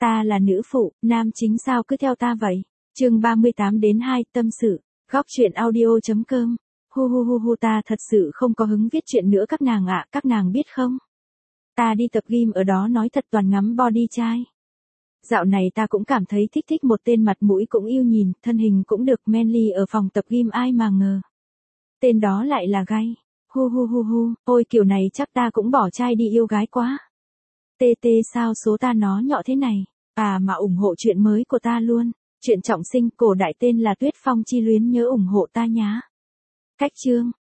Ta là nữ phụ, nam chính sao cứ theo ta vậy? Chương 38-2 tâm sự, góc truyện audio.com. Hu hu hu hu, ta thật sự không có hứng viết chuyện nữa các nàng ạ, các nàng biết không? Ta đi tập gym ở đó nói thật toàn ngắm body trai. Dạo này ta cũng cảm thấy thích một tên mặt mũi cũng yêu nhìn, thân hình cũng được manly ở phòng tập gym, ai mà ngờ. Tên đó lại là gay. Hu hu hu hu, ôi kiểu này chắc ta cũng bỏ trai đi yêu gái quá. TT sao số ta nó nhỏ thế này, mà ủng hộ chuyện mới của ta luôn. Chuyện trọng sinh, cổ đại tên là Tuyết Phong chi luyến, nhớ ủng hộ ta nhá. Cách chương,